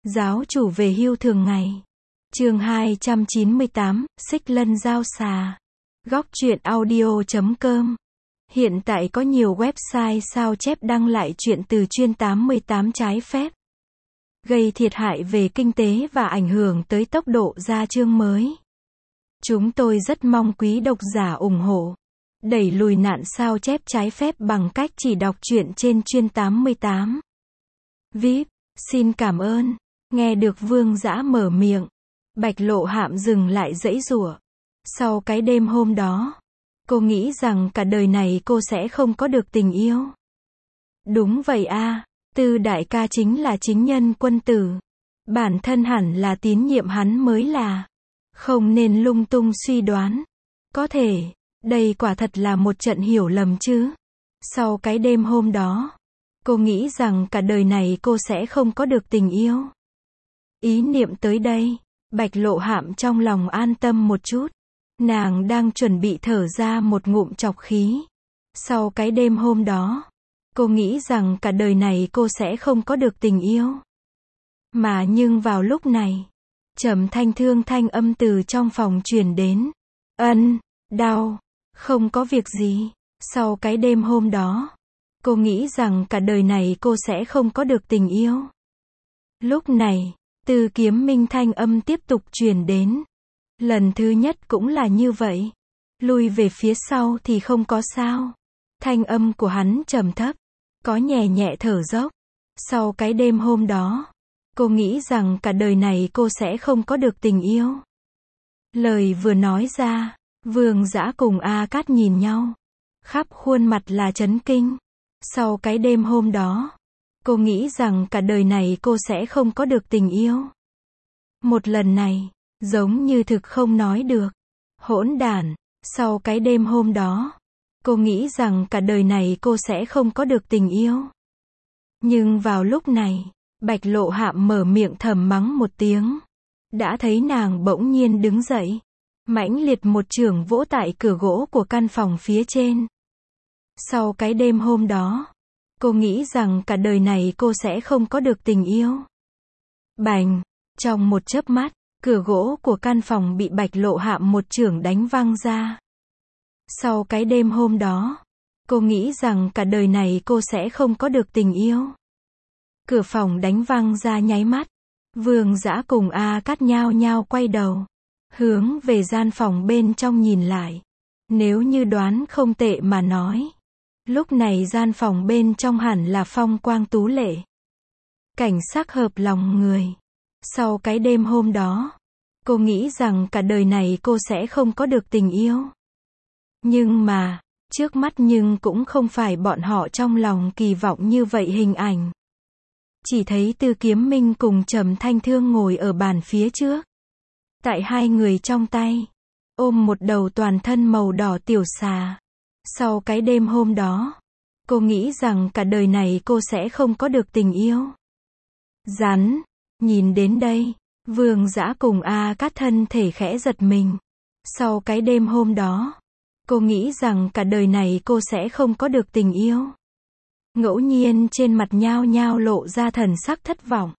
Giáo chủ về hưu thường ngày. Chương 298, Xích Lân Giao Xà. Góc truyện audio.com. Hiện tại có nhiều website sao chép đăng lại chuyện từ chuyên 88 trái phép, gây thiệt hại về kinh tế và ảnh hưởng tới tốc độ ra chương mới. Chúng tôi rất mong quý độc giả ủng hộ, đẩy lùi nạn sao chép trái phép bằng cách chỉ đọc truyện trên chuyên 88. VIP, xin cảm ơn. Nghe được Vương Dã mở miệng, Bạch Lộ Hạm dừng lại giãy giụa. Sau cái đêm hôm đó, cô nghĩ rằng cả đời này cô sẽ không có được tình yêu. Đúng vậy a, Tư đại ca chính là chính nhân quân tử. Bản thân hẳn là tín nhiệm hắn mới là. Không nên lung tung suy đoán. Có thể, đây quả thật là một trận hiểu lầm chứ. Sau cái đêm hôm đó, cô nghĩ rằng cả đời này cô sẽ không có được tình yêu. Ý niệm tới đây, Bạch Lộ Hạm trong lòng an tâm một chút. Nàng đang chuẩn bị thở ra một ngụm trọc khí. Sau cái đêm hôm đó, cô nghĩ rằng cả đời này cô sẽ không có được tình yêu. Mà nhưng vào lúc này, trầm thanh thương thanh âm từ trong phòng truyền đến. Đau, không có việc gì. Sau cái đêm hôm đó, cô nghĩ rằng cả đời này cô sẽ không có được tình yêu. Lúc này, Từ Kiếm Minh thanh âm tiếp tục truyền đến. Lần thứ nhất cũng là như vậy. Lui về phía sau thì không có sao. Thanh âm của hắn trầm thấp, có nhẹ nhẹ thở dốc. Sau cái đêm hôm đó, cô nghĩ rằng cả đời này cô sẽ không có được tình yêu. Lời vừa nói ra, Vương Dã cùng A Cát nhìn nhau. Khắp khuôn mặt là chấn kinh. Sau cái đêm hôm đó, cô nghĩ rằng cả đời này cô sẽ không có được tình yêu. Một lần này, giống như thực không nói được. Hỗn đản. Sau cái đêm hôm đó, cô nghĩ rằng cả đời này cô sẽ không có được tình yêu. Nhưng vào lúc này, Bạch Lộ Hạm mở miệng thầm mắng một tiếng. Đã thấy nàng bỗng nhiên đứng dậy, mãnh liệt một chưởng vỗ tại cửa gỗ của căn phòng phía trên. Sau cái đêm hôm đó, cô nghĩ rằng cả đời này cô sẽ không có được tình yêu. Bành! Trong một chớp mắt, cửa gỗ của căn phòng bị Bạch Lộ Hạm một chưởng đánh văng ra. Sau cái đêm hôm đó, cô nghĩ rằng cả đời này cô sẽ không có được tình yêu. Cửa phòng đánh văng ra nháy mắt, Vương Dã cùng A Cát nhao nhao quay đầu, hướng về gian phòng bên trong nhìn lại. Nếu như đoán không tệ mà nói, lúc này gian phòng bên trong hẳn là phong quang tú lệ, cảnh sắc hợp lòng người. Sau cái đêm hôm đó, cô nghĩ rằng cả đời này cô sẽ không có được tình yêu. Nhưng mà, trước mắt nhưng cũng không phải bọn họ trong lòng kỳ vọng như vậy hình ảnh. Chỉ thấy Từ Kiếm Minh cùng Trầm Thanh Thương ngồi ở bàn phía trước. Tại hai người trong tay, ôm một đầu toàn thân màu đỏ tiểu xà. Sau cái đêm hôm đó, cô nghĩ rằng cả đời này cô sẽ không có được tình yêu. Rắn! Nhìn đến đây, Vương Dã cùng A Cát thân thể khẽ giật mình. Sau cái đêm hôm đó, cô nghĩ rằng cả đời này cô sẽ không có được tình yêu. Ngẫu nhiên trên mặt nhao nhao lộ ra thần sắc thất vọng.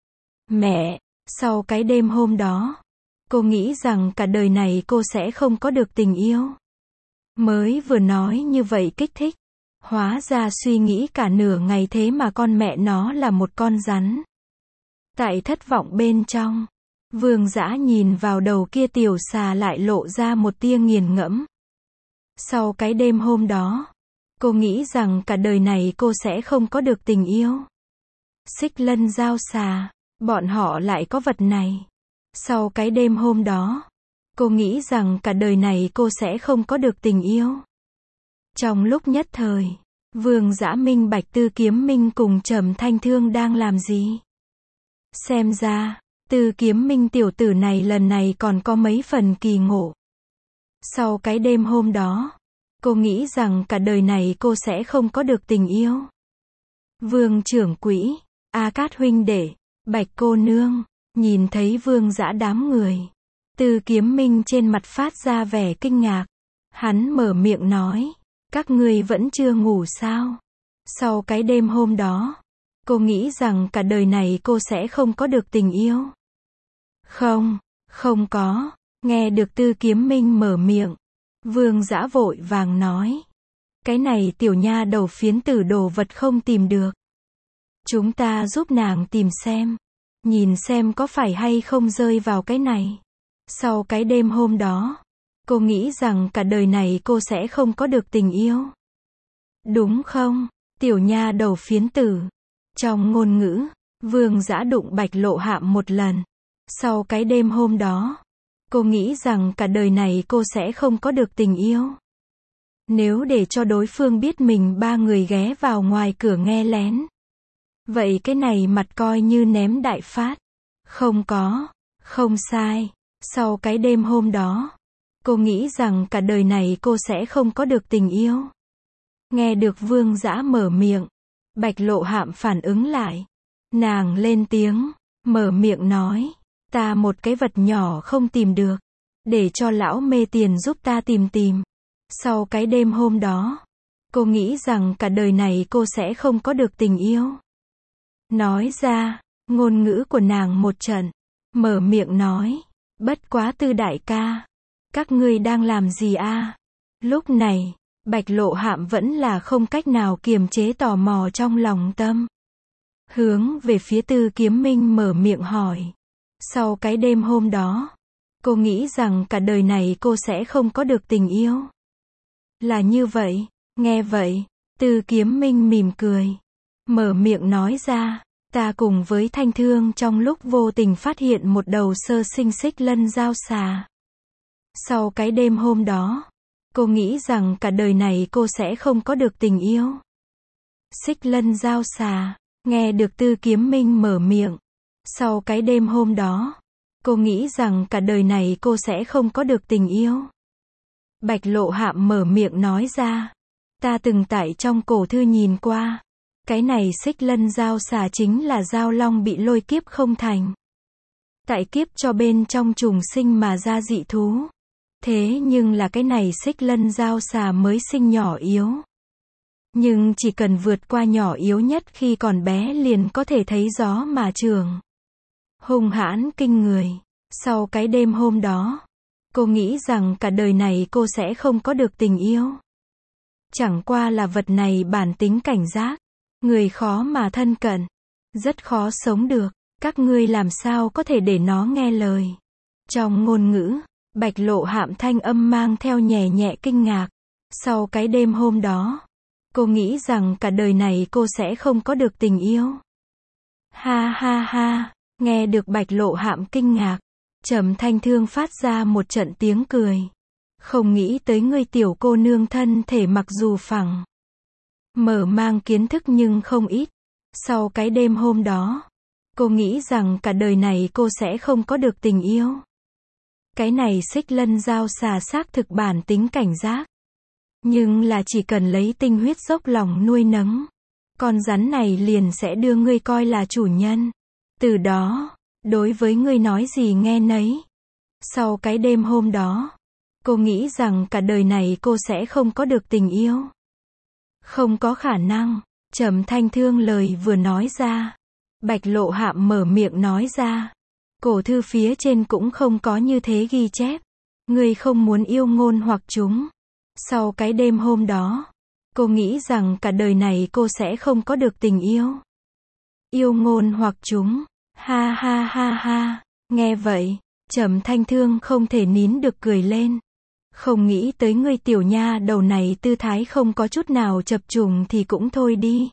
Mẹ! Sau cái đêm hôm đó, cô nghĩ rằng cả đời này cô sẽ không có được tình yêu. Mới vừa nói như vậy kích thích. Hóa ra suy nghĩ cả nửa ngày thế mà con mẹ nó là một con rắn. Tại thất vọng bên trong, Vương Dã nhìn vào đầu kia tiểu xà lại lộ ra một tia nghiền ngẫm. Sau cái đêm hôm đó, cô nghĩ rằng cả đời này cô sẽ không có được tình yêu. Xích Lân Giao Xà, bọn họ lại có vật này. Sau cái đêm hôm đó, cô nghĩ rằng cả đời này cô sẽ không có được tình yêu. Trong lúc nhất thời, Vương Dã minh bạch Từ Kiếm Minh cùng Trầm Thanh Thương đang làm gì. Xem ra, Từ Kiếm Minh tiểu tử này lần này còn có mấy phần kỳ ngộ. Sau cái đêm hôm đó, cô nghĩ rằng cả đời này cô sẽ không có được tình yêu. Vương trưởng quỹ, A Cát huynh đệ, Bạch cô nương, nhìn thấy Vương Dã đám người. Từ Kiếm Minh trên mặt phát ra vẻ kinh ngạc. Hắn mở miệng nói, các ngươi vẫn chưa ngủ sao? Sau cái đêm hôm đó, Cô nghĩ rằng cả đời này cô sẽ không có được tình yêu. Không, không có. Nghe được Tư Kiếm Minh mở miệng, Vương Dã vội vàng nói. Cái này tiểu nha đầu phiến tử đồ vật không tìm được. Chúng ta giúp nàng tìm xem. Nhìn xem có phải hay không rơi vào cái này. Sau cái đêm hôm đó, cô nghĩ rằng cả đời này cô sẽ không có được tình yêu. Đúng không, tiểu nha đầu phiến tử? Trong ngôn ngữ, Vương Dã đụng Bạch Lộ Hạm một lần. Sau cái đêm hôm đó, cô nghĩ rằng cả đời này cô sẽ không có được tình yêu. Nếu để cho đối phương biết mình ba người ghé vào ngoài cửa nghe lén, vậy cái này mặt coi như ném đại phát. Không có, không sai. Sau cái đêm hôm đó, cô nghĩ rằng cả đời này cô sẽ không có được tình yêu. Nghe được Vương Dã mở miệng, Bạch Lộ Hạm phản ứng lại. Nàng lên tiếng, mở miệng nói, ta một cái vật nhỏ không tìm được, để cho lão mê tiền giúp ta tìm tìm. Sau cái đêm hôm đó, cô nghĩ rằng cả đời này cô sẽ không có được tình yêu. Nói ra, ngôn ngữ của nàng một trận, mở miệng nói, bất quá Tư đại ca, các ngươi đang làm gì a? Lúc này, Bạch Lộ Hạm vẫn là không cách nào kiềm chế tò mò trong lòng tâm. Hướng về phía Tư Kiếm Minh mở miệng hỏi. Sau cái đêm hôm đó, cô nghĩ rằng cả đời này cô sẽ không có được tình yêu. Là như vậy, nghe vậy, Tư Kiếm Minh mỉm cười. Mở miệng nói ra, ta cùng với Thanh Thương trong lúc vô tình phát hiện một đầu sơ sinh xích lân giao xà. Sau cái đêm hôm đó, cô nghĩ rằng cả đời này cô sẽ không có được tình yêu. Xích lân giao xà, nghe được Tư Kiếm Minh mở miệng. Sau cái đêm hôm đó, cô nghĩ rằng cả đời này cô sẽ không có được tình yêu. Bạch Lộ Hạm mở miệng nói ra. Ta từng tại trong cổ thư nhìn qua. Cái này xích lân giao xà chính là giao long bị lôi kiếp không thành. Tại kiếp cho bên trong trùng sinh mà ra dị thú. Thế nhưng là cái này xích lân giao xà mới sinh nhỏ yếu. Nhưng chỉ cần vượt qua nhỏ yếu nhất khi còn bé liền có thể thấy gió mà trường. Hung hãn kinh người. Sau cái đêm hôm đó, cô nghĩ rằng cả đời này cô sẽ không có được tình yêu. Chẳng qua là vật này bản tính cảnh giác. Người khó mà thân cận. Rất khó sống được. Các ngươi làm sao có thể để nó nghe lời. Trong ngôn ngữ, Bạch Lộ Hạm thanh âm mang theo nhẹ nhẹ kinh ngạc. Sau cái đêm hôm đó, cô nghĩ rằng cả đời này cô sẽ không có được tình yêu. Ha ha ha, nghe được Bạch Lộ Hạm kinh ngạc, Trầm Thanh Thương phát ra một trận tiếng cười. Không nghĩ tới ngươi tiểu cô nương thân thể mặc dù phẳng, mở mang kiến thức nhưng không ít. Sau cái đêm hôm đó, cô nghĩ rằng cả đời này cô sẽ không có được tình yêu. Cái này xích lân giao xà xác thực bản tính cảnh giác. Nhưng là chỉ cần lấy tinh huyết dốc lòng nuôi nấng, con rắn này liền sẽ đưa ngươi coi là chủ nhân. Từ đó, đối với ngươi nói gì nghe nấy. Sau cái đêm hôm đó, cô nghĩ rằng cả đời này cô sẽ không có được tình yêu. Không có khả năng. Trầm Thanh Thương lời vừa nói ra, Bạch Lộ Hạm mở miệng nói ra. Cổ thư phía trên cũng không có như thế ghi chép. Ngươi không muốn yêu ngôn hoặc chúng. Sau cái đêm hôm đó, cô nghĩ rằng cả đời này cô sẽ không có được tình yêu. Yêu ngôn hoặc chúng. Ha ha ha ha. Nghe vậy, Trầm Thanh Thương không thể nín được cười lên. Không nghĩ tới ngươi tiểu nha đầu này tư thái không có chút nào chập trùng thì cũng thôi đi.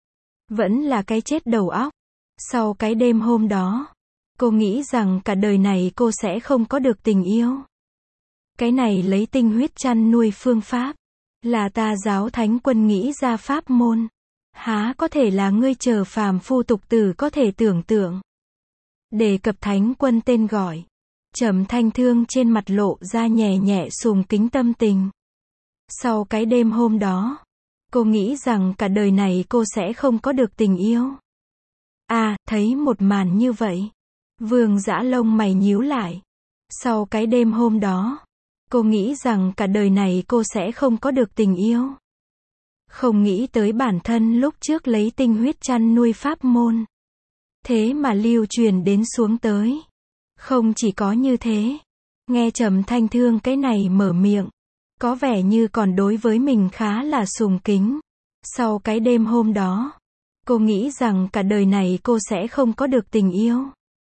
Vẫn là cái chết đầu óc. Sau cái đêm hôm đó, cô nghĩ rằng cả đời này cô sẽ không có được tình yêu. Cái này lấy tinh huyết chăn nuôi phương pháp, là ta giáo thánh quân nghĩ ra pháp môn. Há có thể là ngươi chờ phàm phu tục tử có thể tưởng tượng. Đề cập thánh quân tên gọi, Trầm Thanh Thương trên mặt lộ ra nhẹ nhẹ sùng kính tâm tình. Sau cái đêm hôm đó, cô nghĩ rằng cả đời này cô sẽ không có được tình yêu. Thấy một màn như vậy, Vương Dã lông mày nhíu lại. Sau cái đêm hôm đó, cô nghĩ rằng cả đời này cô sẽ không có được tình yêu. Không nghĩ tới bản thân lúc trước lấy tinh huyết chăn nuôi pháp môn. Thế mà lưu truyền đến xuống tới. Không chỉ có như thế. Nghe Trầm Thanh Thương cái này mở miệng. Có vẻ như còn đối với mình khá là sùng kính. Sau cái đêm hôm đó. Cô nghĩ rằng cả đời này cô sẽ không có được tình yêu.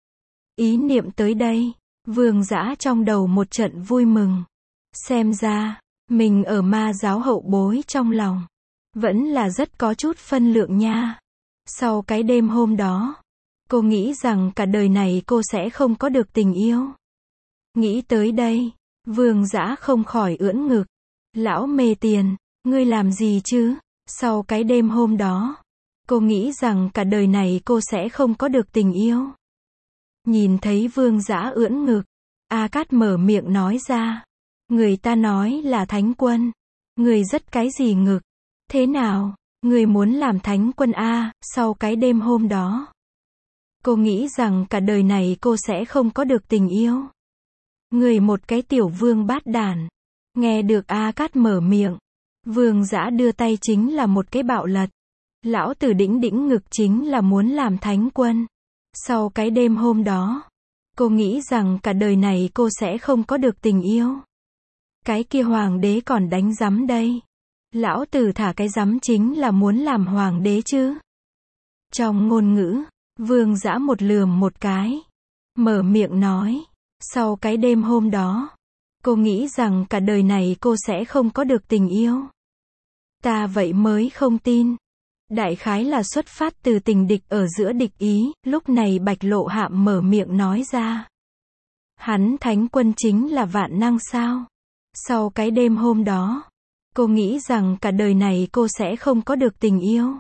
Ý niệm tới đây. Vương Dã trong đầu một trận vui mừng. Xem ra, mình ở ma giáo hậu bối trong lòng. Vẫn là rất có chút phân lượng nha. Sau cái đêm hôm đó. Cô nghĩ rằng cả đời này cô sẽ không có được tình yêu. Nghĩ tới đây. Vương Dã không khỏi ưỡn ngực. Lão mê tiền, ngươi làm gì chứ? Sau cái đêm hôm đó. Cô nghĩ rằng cả đời này cô sẽ không có được tình yêu. Nhìn thấy Vương Dã ưỡn ngực. A Cát mở miệng nói ra. Người ta nói là thánh quân. Người rất cái gì ngực? Thế nào? Người muốn làm thánh quân a? Sau cái đêm hôm đó. Cô nghĩ rằng cả đời này cô sẽ không có được tình yêu. Người một cái tiểu vương bát đản. Nghe được A Cát mở miệng. Vương Dã đưa tay chính là một cái bạo lật. Lão tử đĩnh đĩnh ngực chính là muốn làm thánh quân. Sau cái đêm hôm đó. Cô nghĩ rằng cả đời này cô sẽ không có được tình yêu. Cái kia hoàng đế còn đánh giám đây. Lão tử thả cái giám chính là muốn làm hoàng đế chứ. Trong ngôn ngữ, Vương Dã một lườm một cái. Mở miệng nói. Sau cái đêm hôm đó. Cô nghĩ rằng cả đời này cô sẽ không có được tình yêu. Ta vậy mới không tin. Đại khái là xuất phát từ tình địch ở giữa địch ý. Lúc này Bạch Lộ Hạm mở miệng nói ra. Hắn thánh quân chính là vạn năng sao? Sau cái đêm hôm đó. Cô nghĩ rằng cả đời này cô sẽ không có được tình yêu.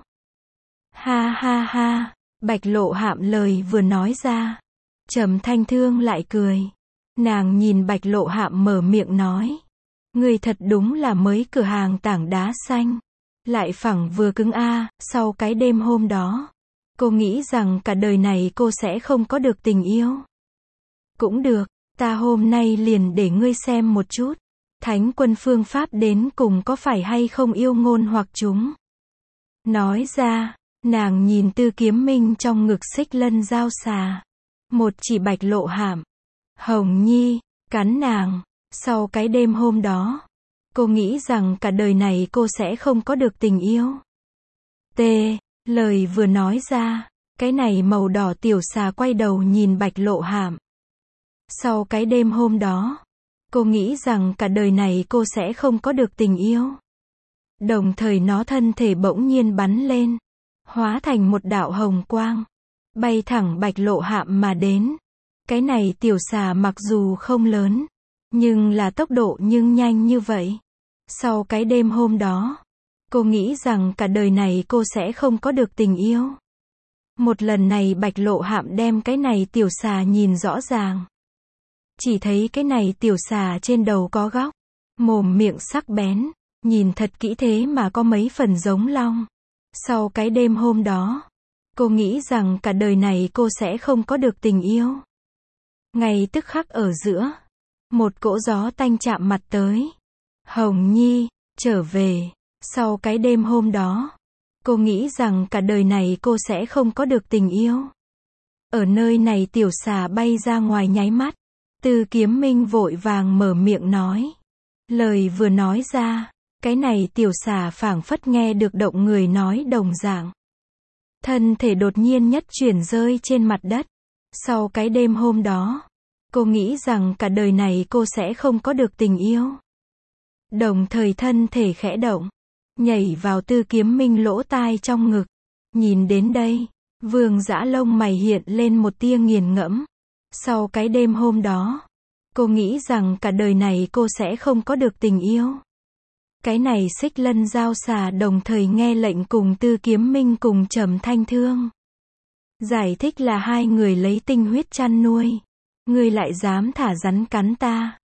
Ha ha ha. Bạch Lộ Hạm lời vừa nói ra. Trầm Thanh Thương lại cười. Nàng nhìn Bạch Lộ Hạm mở miệng nói. Người thật đúng là mới cửa hàng tảng đá xanh. Lại phẳng vừa cứng a. Sau cái đêm hôm đó. Cô nghĩ rằng cả đời này cô sẽ không có được tình yêu. Cũng được, ta hôm nay liền để ngươi xem một chút. Thánh quân phương pháp đến cùng có phải hay không yêu ngôn hoặc chúng. Nói ra, nàng nhìn Tư Kiếm Minh trong ngực Xích Lân Giao Xà. Một chỉ Bạch Lộ Hạm. Hồng Nhi, cắn nàng. Sau cái đêm hôm đó. Cô nghĩ rằng cả đời này cô sẽ không có được tình yêu. T. Lời vừa nói ra. Cái này màu đỏ tiểu xà quay đầu nhìn Bạch Lộ Hạm. Sau cái đêm hôm đó. Cô nghĩ rằng cả đời này cô sẽ không có được tình yêu. Đồng thời nó thân thể bỗng nhiên bắn lên. Hóa thành một đạo hồng quang. Bay thẳng Bạch Lộ Hạm mà đến. Cái này tiểu xà mặc dù không lớn. Nhưng là tốc độ nhưng nhanh như vậy. Sau cái đêm hôm đó. Cô nghĩ rằng cả đời này cô sẽ không có được tình yêu. Một lần này Bạch Lộ Hạm đem cái này tiểu xà nhìn rõ ràng. Chỉ thấy cái này tiểu xà trên đầu có góc. Mồm miệng sắc bén. Nhìn thật kỹ thế mà có mấy phần giống long. Sau cái đêm hôm đó. Cô nghĩ rằng cả đời này cô sẽ không có được tình yêu. Ngay tức khắc ở giữa. Một cỗ gió tanh chạm mặt tới. Hồng Nhi, trở về. Sau cái đêm hôm đó. Cô nghĩ rằng cả đời này cô sẽ không có được tình yêu. Ở nơi này tiểu xà bay ra ngoài nháy mắt. Tư Kiếm Minh vội vàng mở miệng nói. Lời vừa nói ra. Cái này tiểu xà phảng phất nghe được động người nói đồng dạng. Thân thể đột nhiên nhất chuyển rơi trên mặt đất. Sau cái đêm hôm đó. Cô nghĩ rằng cả đời này cô sẽ không có được tình yêu. Đồng thời thân thể khẽ động. Nhảy vào Tư Kiếm Minh lỗ tai trong ngực. Nhìn đến đây. Vương Dã lông mày hiện lên một tia nghiền ngẫm. Sau cái đêm hôm đó. Cô nghĩ rằng cả đời này cô sẽ không có được tình yêu. Cái này Xích Lân Giao Xà đồng thời nghe lệnh cùng Tư Kiếm Minh cùng Trầm Thanh Thương. Giải thích là hai người lấy tinh huyết chăn nuôi. Ngươi lại dám thả rắn cắn ta.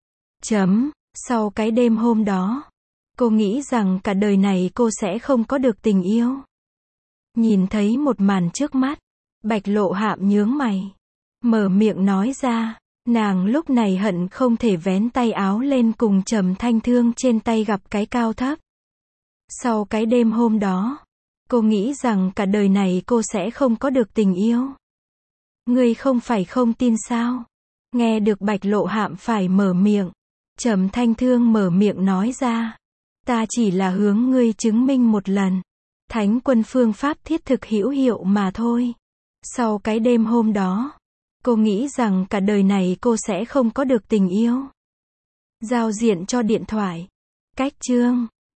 Sau cái đêm hôm đó. Cô nghĩ rằng cả đời này cô sẽ không có được tình yêu. Nhìn thấy một màn trước mắt. Bạch Lộ Hạm nhướng mày. Mở miệng nói ra. Nàng lúc này hận không thể vén tay áo lên cùng Trầm Thanh Thương trên tay gặp cái cao thấp. Sau cái đêm hôm đó, cô nghĩ rằng cả đời này cô sẽ không có được tình yêu. Ngươi không phải không tin sao? Nghe được Bạch Lộ Hạm phải mở miệng. Trầm Thanh Thương mở miệng nói ra. Ta chỉ là hướng ngươi chứng minh một lần. Thánh quân phương pháp thiết thực hữu hiệu mà thôi. Sau cái đêm hôm đó, cô nghĩ rằng cả đời này cô sẽ không có được tình yêu. Giao diện cho điện thoại. Cách chương